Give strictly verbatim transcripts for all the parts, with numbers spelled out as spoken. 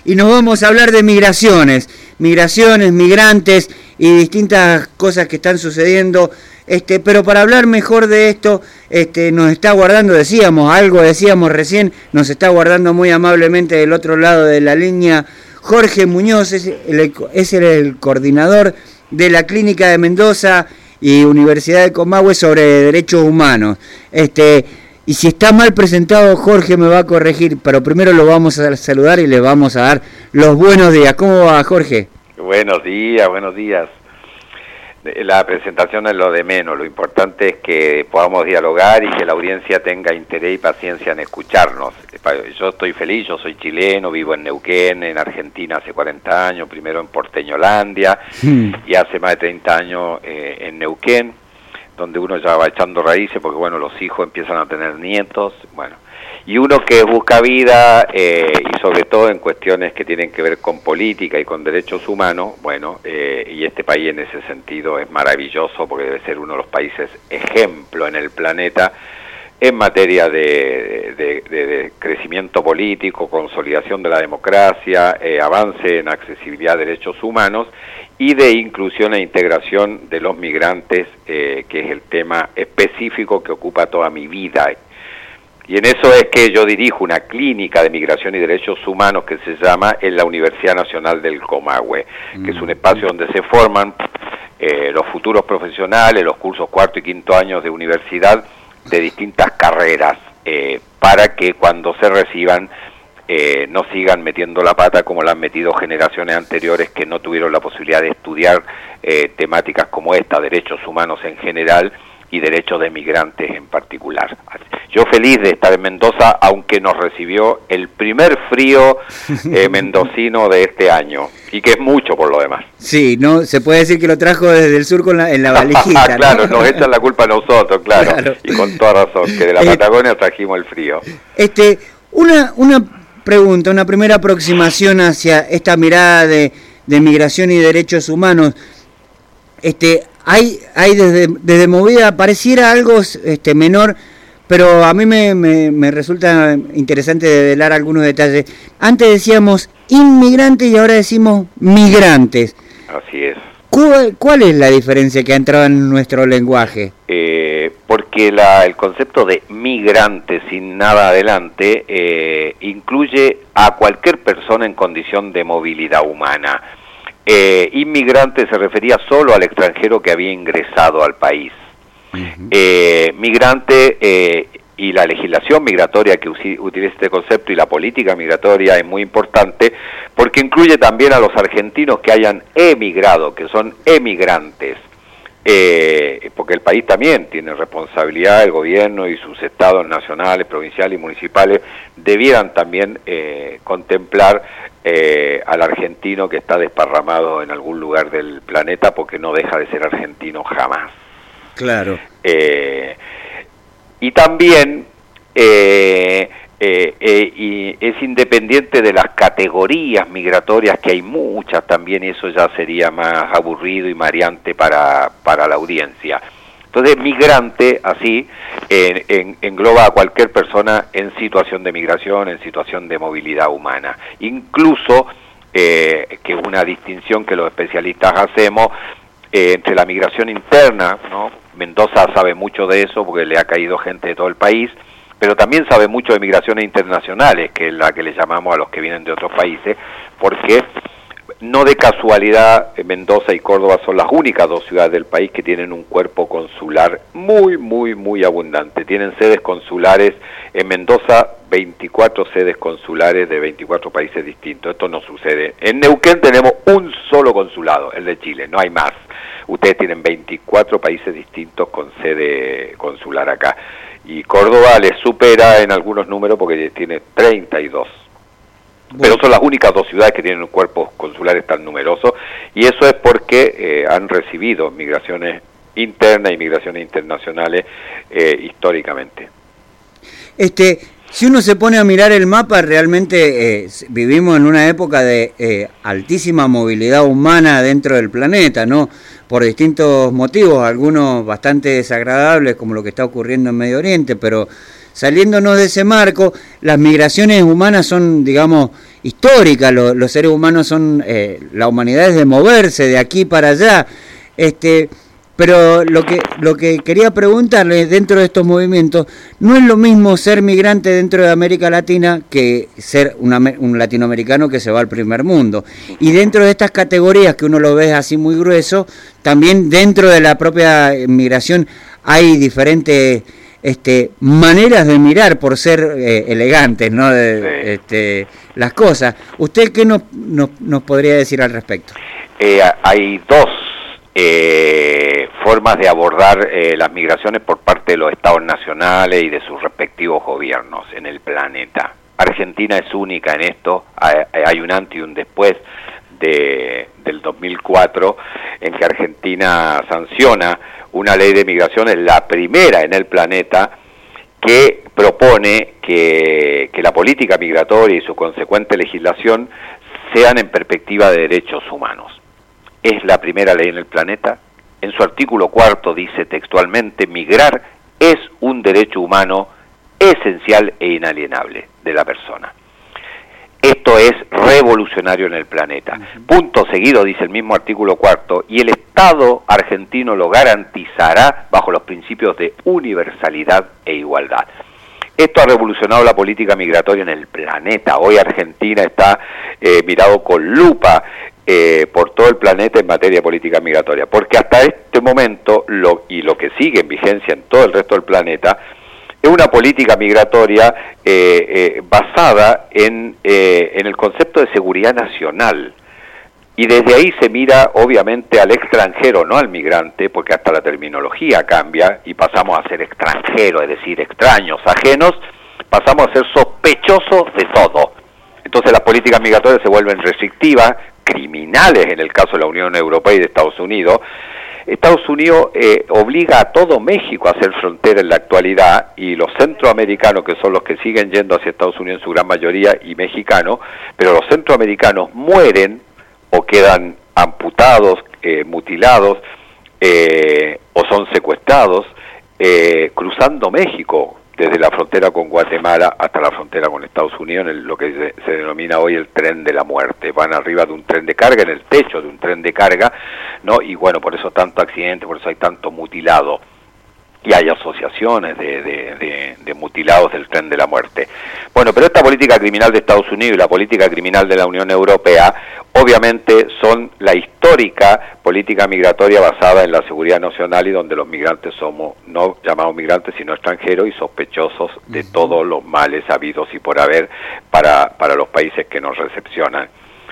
y nos vamos a hablar de migraciones, migraciones, migrantes y distintas cosas que están sucediendo. Este, pero para hablar mejor de esto, este, nos está guardando, decíamos, algo decíamos recién, nos está guardando muy amablemente del otro lado de la línea Jorge Muñoz, es el, es el coordinador de la Clínica de Mendoza y Universidad de Comahue sobre derechos humanos. Este, y si está mal presentado, Jorge me va a corregir, pero primero lo vamos a saludar y le vamos a dar los buenos días. ¿Cómo va, Jorge? Buenos días, buenos días. La presentación es lo de menos, lo importante es que podamos dialogar y que la audiencia tenga interés y paciencia en escucharnos. Yo estoy feliz, yo soy chileno, vivo en Neuquén, en Argentina hace cuarenta años, primero en Porteñolandia hmm. y hace más de treinta años eh, en Neuquén, donde uno ya va echando raíces porque bueno, los hijos empiezan a tener nietos, bueno. Y uno que busca vida, eh, y sobre todo en cuestiones que tienen que ver con política y con derechos humanos, bueno, eh, y este país en ese sentido es maravilloso porque debe ser uno de los países ejemplo en el planeta en materia de, de, de, de crecimiento político, consolidación de la democracia, eh, avance en accesibilidad a derechos humanos y de inclusión e integración de los migrantes, eh, que es el tema específico que ocupa toda mi vida. Y en eso es que yo dirijo una clínica de migración y derechos humanos que se llama en la Universidad Nacional del Comahue, mm. que es un espacio donde se forman eh, los futuros profesionales, los cursos cuarto y quinto años de universidad de distintas carreras, eh, para que cuando se reciban eh, no sigan metiendo la pata como la han metido generaciones anteriores que no tuvieron la posibilidad de estudiar eh, temáticas como esta, derechos humanos en general, y derechos de migrantes en particular. Yo feliz de estar en Mendoza, aunque nos recibió el primer frío eh, mendocino de este año, y que es mucho por lo demás. Sí, no se puede decir que lo trajo desde el sur con la, en la valijita. Claro, ¿no? Nos echan la culpa a nosotros, claro, claro, y con toda razón, que de la Patagonia trajimos el frío. Este, una, una pregunta, una primera aproximación hacia esta mirada de, de migración y derechos humanos. Este, hay, hay desde, desde Movida, pareciera algo este, menor, pero a mí me, me, me resulta interesante develar algunos detalles. Antes decíamos inmigrantes y ahora decimos migrantes. Así es. ¿Cuál, cuál es la diferencia que ha entrado en nuestro lenguaje? Eh, porque la, el concepto de migrante sin nada adelante eh, incluye a cualquier persona en condición de movilidad humana. Eh, inmigrante se refería solo al extranjero que había ingresado al país. Uh-huh. Eh, migrante eh, y la legislación migratoria que utiliza este concepto y la política migratoria es muy importante porque incluye también a los argentinos que hayan emigrado, que son emigrantes. Eh, porque el país también tiene responsabilidad, el gobierno y sus estados nacionales, provinciales y municipales debieran también eh, contemplar eh, al argentino que está desparramado en algún lugar del planeta porque no deja de ser argentino jamás. Claro. Eh, y también eh, eh, eh, y es independiente de las categorías migratorias, que hay muchas también, y eso ya sería más aburrido y mareante para, para la audiencia. Entonces, migrante, así, en, en, engloba a cualquier persona en situación de migración, en situación de movilidad humana. Incluso, eh, que es una distinción que los especialistas hacemos, eh, entre la migración interna, ¿no? Mendoza sabe mucho de eso porque le ha caído gente de todo el país, pero también sabe mucho de migraciones internacionales, que es la que le llamamos a los que vienen de otros países, porque no de casualidad Mendoza y Córdoba son las únicas dos ciudades del país que tienen un cuerpo consular muy, muy, muy abundante. Tienen sedes consulares en Mendoza, veinticuatro sedes consulares de veinticuatro países distintos. Esto no sucede. En Neuquén tenemos un solo consulado, el de Chile, no hay más. Ustedes tienen veinticuatro países distintos con sede consular acá. Y Córdoba les supera en algunos números porque tiene treinta y dos. Bueno. Pero son las únicas dos ciudades que tienen cuerpos consulares tan numerosos, y eso es porque eh, han recibido migraciones internas y migraciones internacionales eh, históricamente. Este, si uno se pone a mirar el mapa, realmente eh, vivimos en una época de eh, altísima movilidad humana dentro del planeta, ¿no? Por distintos motivos, algunos bastante desagradables, como lo que está ocurriendo en Medio Oriente, pero saliéndonos de ese marco, las migraciones humanas son, digamos, histórica, lo, los seres humanos son, eh, la humanidad es de moverse de aquí para allá, este, pero lo que, lo que quería preguntarle dentro de estos movimientos, no es lo mismo ser migrante dentro de América Latina que ser una, un latinoamericano que se va al primer mundo, y dentro de estas categorías que uno lo ve así muy grueso, también dentro de la propia migración hay diferentes este, maneras de mirar por ser eh, elegantes, ¿no? De, sí. este, las cosas. ¿Usted qué nos, nos, nos podría decir al respecto? Eh, hay dos eh, formas de abordar eh, las migraciones por parte de los estados nacionales y de sus respectivos gobiernos en el planeta. Argentina es única en esto, hay, hay un antes y un después de, del dos mil cuatro, en que Argentina sanciona una ley de migración, es la primera en el planeta que propone que, que la política migratoria y su consecuente legislación sean en perspectiva de derechos humanos. Es la primera ley en el planeta. En su artículo cuarto dice textualmente: migrar es un derecho humano esencial e inalienable de la persona. Esto es revolucionario en el planeta. Uh-huh. Punto seguido, dice el mismo artículo cuarto, y el Estado argentino lo garantizará bajo los principios de universalidad e igualdad. Esto ha revolucionado la política migratoria en el planeta. Hoy Argentina está eh, mirado con lupa eh, por todo el planeta en materia de política migratoria, porque hasta este momento, lo, y lo que sigue en vigencia en todo el resto del planeta, es una política migratoria eh, eh, basada en, eh, en el concepto de seguridad nacional. Y desde ahí se mira obviamente al extranjero, no al migrante, porque hasta la terminología cambia y pasamos a ser extranjeros, es decir, extraños, ajenos, pasamos a ser sospechosos de todo. Entonces las políticas migratorias se vuelven restrictivas, criminales en el caso de la Unión Europea y de Estados Unidos. Estados Unidos eh, obliga a todo México a hacer frontera en la actualidad, y los centroamericanos, que son los que siguen yendo hacia Estados Unidos en su gran mayoría, y mexicanos, pero los centroamericanos mueren o quedan amputados, eh, mutilados, eh, o son secuestrados, eh, cruzando México, desde la frontera con Guatemala hasta la frontera con Estados Unidos, en el, lo que se, se denomina hoy el tren de la muerte. Van arriba de un tren de carga, en el techo de un tren de carga, ¿no? Y bueno, por eso tanto accidente, por eso hay tanto mutilado. Y hay asociaciones de, de, de, de mutilados del tren de la muerte. Bueno, pero esta política criminal de Estados Unidos y la política criminal de la Unión Europea, obviamente son la histórica política migratoria basada en la seguridad nacional, y donde los migrantes somos no llamados migrantes sino extranjeros y sospechosos de uh-huh. todos los males habidos y por haber para, para los países que nos recepcionan.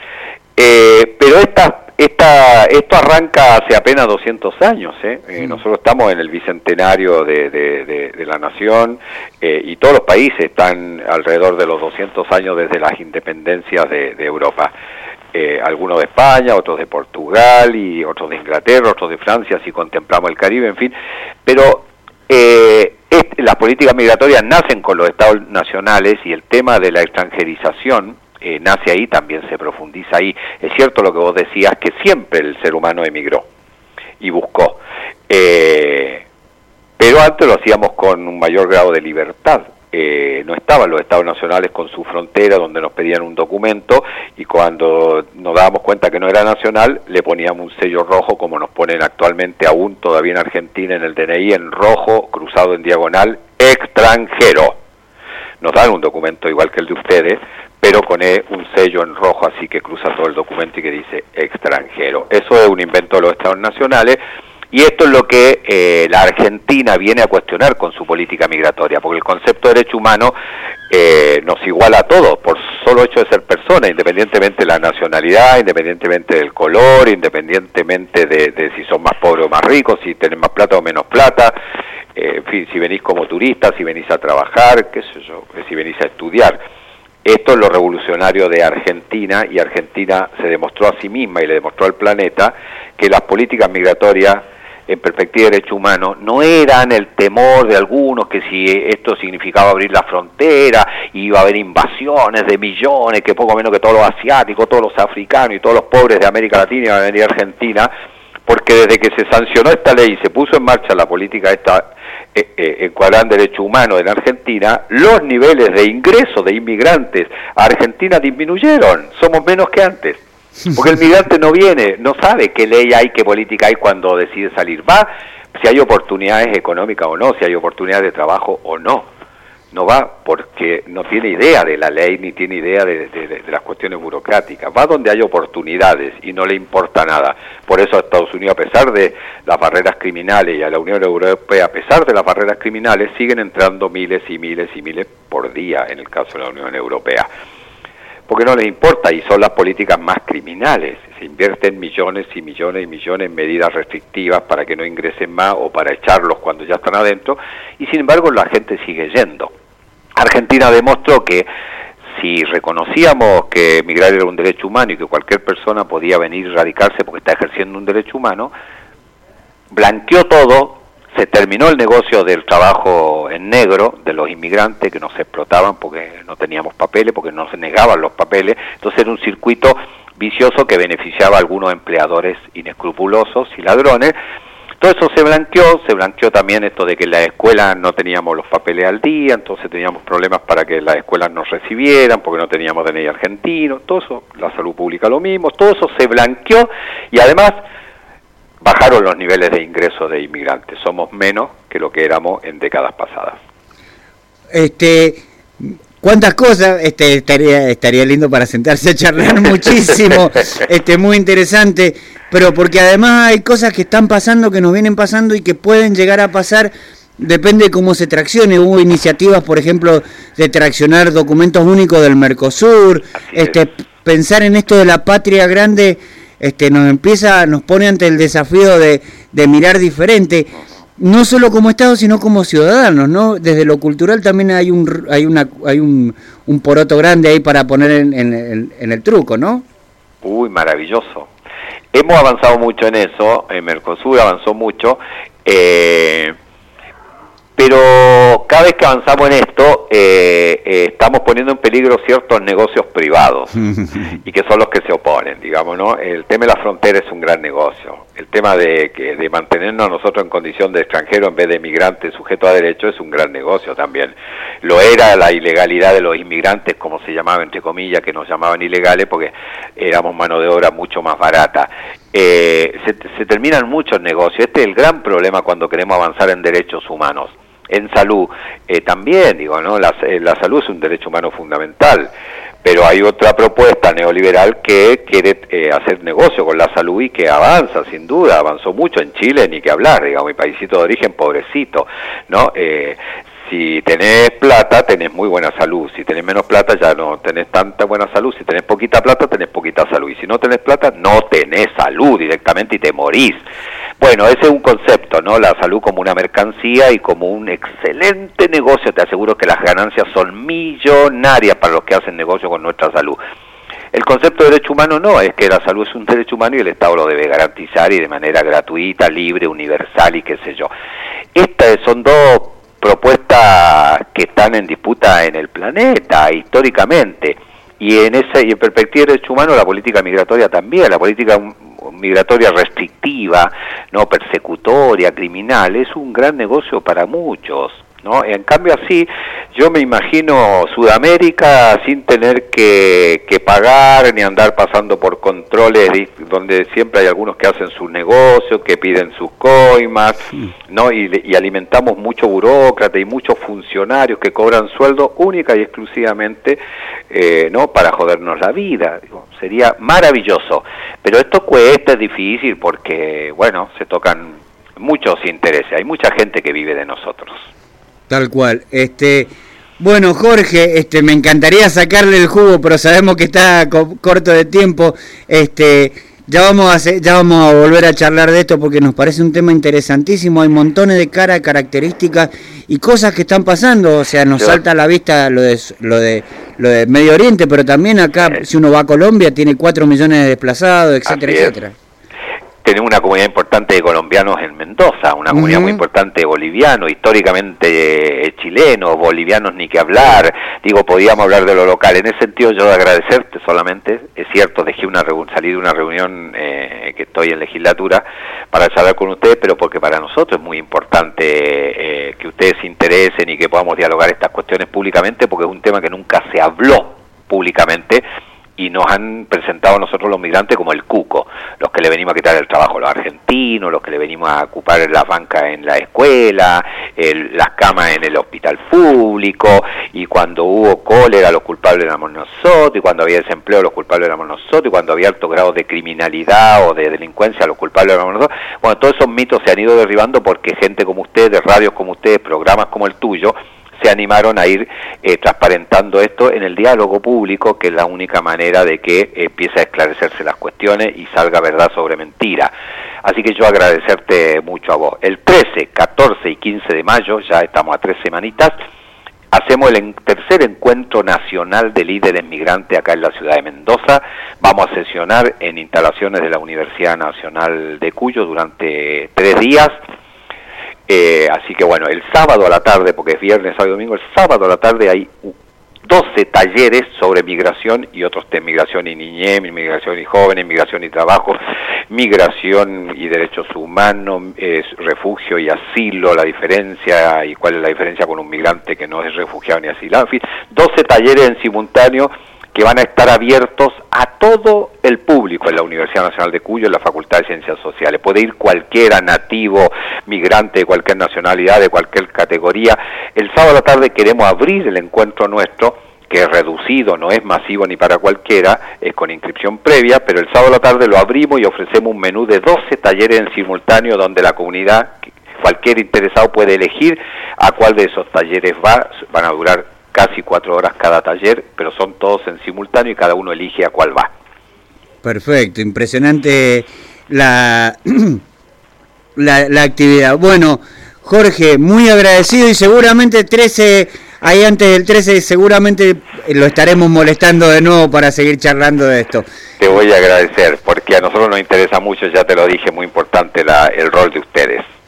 Eh, pero esta, esta, esto arranca hace apenas doscientos años, ¿eh? Eh, nosotros estamos en el bicentenario de, de, de, de la nación, eh, y todos los países están alrededor de los doscientos años desde las independencias de, de Europa. Eh, algunos de España, otros de Portugal, y otros de Inglaterra, otros de Francia, si contemplamos el Caribe, en fin. Pero eh, este, las políticas migratorias nacen con los estados nacionales, y el tema de la extranjerización Eh, nace ahí, también se profundiza ahí. Es cierto lo que vos decías, que siempre el ser humano emigró y buscó, eh, pero antes lo hacíamos con un mayor grado de libertad. Eh, no estaban los estados nacionales con su frontera, donde nos pedían un documento, y cuando nos dábamos cuenta que no era nacional, le poníamos un sello rojo, como nos ponen actualmente aún todavía en Argentina en el D N I, en rojo, cruzado en diagonal, extranjero. Nos dan un documento igual que el de ustedes, pero con un sello en rojo, así que cruza todo el documento y que dice extranjero. Eso es un invento de los estados nacionales, y esto es lo que eh, la Argentina viene a cuestionar con su política migratoria, porque el concepto de derecho humano eh, nos iguala a todos, por solo hecho de ser personas, independientemente de la nacionalidad, independientemente del color, independientemente de, de si son más pobres o más ricos, si tienen más plata o menos plata, eh, en fin, si venís como turista, si venís a trabajar, qué sé yo, si venís a estudiar. Esto es lo revolucionario de Argentina, y Argentina se demostró a sí misma y le demostró al planeta que las políticas migratorias en perspectiva de derecho humano no eran el temor de algunos, que si esto significaba abrir la frontera iba a haber invasiones de millones, que poco menos que todos los asiáticos, todos los africanos y todos los pobres de América Latina iban a venir a Argentina, porque desde que se sancionó esta ley y se puso en marcha la política esta eh, eh, encuadran derechos humanos en Argentina, los niveles de ingreso de inmigrantes a Argentina disminuyeron, somos menos que antes. Porque el migrante no viene, no sabe qué ley hay, qué política hay cuando decide salir. Va si hay oportunidades económicas o no, si hay oportunidades de trabajo o no. No va porque no tiene idea de la ley ni tiene idea de, de, de, de las cuestiones burocráticas. Va donde hay oportunidades y no le importa nada. Por eso a Estados Unidos, a pesar de las barreras criminales, y a la Unión Europea, a pesar de las barreras criminales, siguen entrando miles y miles y miles por día en el caso de la Unión Europea. Porque no les importa y son las políticas más criminales. Se invierten millones y millones y millones en medidas restrictivas para que no ingresen más o para echarlos cuando ya están adentro, y sin embargo la gente sigue yendo. Argentina demostró que si reconocíamos que emigrar era un derecho humano y que cualquier persona podía venir y radicarse porque está ejerciendo un derecho humano, blanqueó todo. Se terminó el negocio del trabajo en negro de los inmigrantes que nos explotaban porque no teníamos papeles, porque nos negaban los papeles. Entonces era un circuito vicioso que beneficiaba a algunos empleadores inescrupulosos y ladrones. Todo eso se blanqueó, se blanqueó también esto de que en la escuela no teníamos los papeles al día, entonces teníamos problemas para que las escuelas nos recibieran porque no teníamos D N I argentino, todo eso, la salud pública lo mismo, todo eso se blanqueó y además bajaron los niveles de ingreso de inmigrantes. Somos menos que lo que éramos en décadas pasadas. Este, cuántas cosas, este, estaría, estaría lindo para sentarse a charlar muchísimo, este, muy interesante, pero porque además hay cosas que están pasando, que nos vienen pasando y que pueden llegar a pasar, depende de cómo se traccione. Hubo iniciativas, por ejemplo, de traccionar documentos únicos del Mercosur, este, pensar en esto de la patria grande. Este, nos empieza, nos pone ante el desafío de, de mirar diferente, no solo como Estado, sino como ciudadanos, ¿no? Desde lo cultural también hay un hay una hay un, un poroto grande ahí para poner en, en, en el truco, ¿no? Uy, maravilloso. Hemos avanzado mucho en eso, en Mercosur avanzó mucho, eh, pero cada vez que avanzamos en esto, eh, eh, estamos poniendo en peligro ciertos negocios privados, y que son los que se oponen, digamos, ¿no? El tema de la frontera es un gran negocio. El tema de, que, de mantenernos nosotros en condición de extranjero en vez de inmigrante sujeto a derecho es un gran negocio también. Lo era la ilegalidad de los inmigrantes, como se llamaba, entre comillas, que nos llamaban ilegales porque éramos mano de obra mucho más barata. Eh, se, se terminan muchos negocios. Este es el gran problema cuando queremos avanzar en derechos humanos. En salud, eh, también, digo, ¿no? La, eh, la salud es un derecho humano fundamental, pero hay otra propuesta neoliberal que quiere eh, hacer negocio con la salud y que avanza, sin duda, avanzó mucho en Chile, ni que hablar, digamos, mi paísito de origen, pobrecito, ¿no? Eh, si tenés plata, tenés muy buena salud, si tenés menos plata, ya no tenés tanta buena salud, si tenés poquita plata, tenés poquita salud, y si no tenés plata, no tenés salud directamente y te morís. Bueno, ese es un concepto, ¿no? La salud como una mercancía y como un excelente negocio. Te aseguro que las ganancias son millonarias para los que hacen negocio con nuestra salud. El concepto de derecho humano no, es que la salud es un derecho humano y el Estado lo debe garantizar y de manera gratuita, libre, universal y qué sé yo. Estas son dos propuestas que están en disputa en el planeta históricamente. Y en esa y en perspectiva de derecho humano, la política migratoria también, la política migratoria restrictiva, no persecutoria, criminal, es un gran negocio para muchos, ¿no? En cambio así, yo me imagino Sudamérica sin tener que, que pagar ni andar pasando por controles donde siempre hay algunos que hacen sus negocios, que piden sus coimas, ¿no? Y, y alimentamos mucho burócrata y muchos funcionarios que cobran sueldo única y exclusivamente, eh, ¿no? Para jodernos la vida. Digo, sería maravilloso, pero esto cuesta, es difícil porque, bueno, se tocan muchos intereses, hay mucha gente que vive de nosotros. Tal cual. Este, bueno, Jorge, este, me encantaría sacarle el jugo, pero sabemos que está co- corto de tiempo. Este, ya vamos a hacer, ya vamos a volver a charlar de esto porque nos parece un tema interesantísimo. Hay montones de caras, características y cosas que están pasando. O sea, nos sí. salta a la vista lo de lo de lo de Medio Oriente, pero también acá, sí. si uno va a Colombia, tiene cuatro millones de desplazados, etcétera, etcétera. tenemos una comunidad importante de colombianos en Mendoza, una comunidad uh-huh. muy importante de bolivianos, históricamente eh, chilenos, bolivianos ni que hablar. Digo, podíamos hablar de lo local. En ese sentido, yo agradecerte solamente. Es cierto, dejé una salí de una reunión eh, que estoy en legislatura para charlar con ustedes, pero porque para nosotros es muy importante eh, que ustedes se interesen y que podamos dialogar estas cuestiones públicamente, porque es un tema que nunca se habló públicamente. Y nos han presentado a nosotros los migrantes como el cuco, los que le venimos a quitar el trabajo a los argentinos, los que le venimos a ocupar las bancas en la escuela, el, las camas en el hospital público, y cuando hubo cólera los culpables éramos nosotros, y cuando había desempleo los culpables éramos nosotros, y cuando había alto grado de criminalidad o de delincuencia los culpables éramos nosotros. Bueno, todos esos mitos se han ido derribando porque gente como ustedes, radios como ustedes, programas como el tuyo, se animaron a ir eh, transparentando esto en el diálogo público, que es la única manera de que eh, empiece a esclarecerse las cuestiones y salga verdad sobre mentira. Así que yo agradecerte mucho a vos. El trece, catorce y quince de mayo, ya estamos a tres semanitas, hacemos el en tercer encuentro nacional de líderes migrantes acá en la ciudad de Mendoza. Vamos a sesionar en instalaciones de la Universidad Nacional de Cuyo durante tres días. Eh, así que bueno, el sábado a la tarde, porque es viernes, sábado y domingo, el sábado a la tarde hay doce talleres sobre migración y otros temas, migración y niñez, migración y jóvenes, migración y trabajo, migración y derechos humanos, eh, refugio y asilo, la diferencia y cuál es la diferencia con un migrante que no es refugiado ni asilado, en fin, doce talleres en simultáneo que van a estar abiertos a todo el público en la Universidad Nacional de Cuyo, en la Facultad de Ciencias Sociales. Puede ir cualquiera, nativo, migrante de cualquier nacionalidad, de cualquier categoría. El sábado a la tarde queremos abrir el encuentro nuestro, que es reducido, no es masivo ni para cualquiera, es con inscripción previa, pero el sábado a la tarde lo abrimos y ofrecemos un menú de doce talleres en simultáneo donde la comunidad, cualquier interesado puede elegir a cuál de esos talleres va. Van a durar casi cuatro horas cada taller, pero son todos en simultáneo y cada uno elige a cuál va. Perfecto, impresionante la, la, la actividad. Bueno, Jorge, muy agradecido y seguramente trece, ahí antes del trece, seguramente lo estaremos molestando de nuevo para seguir charlando de esto. Te voy a agradecer, porque a nosotros nos interesa mucho, ya te lo dije, muy importante la, el rol de ustedes.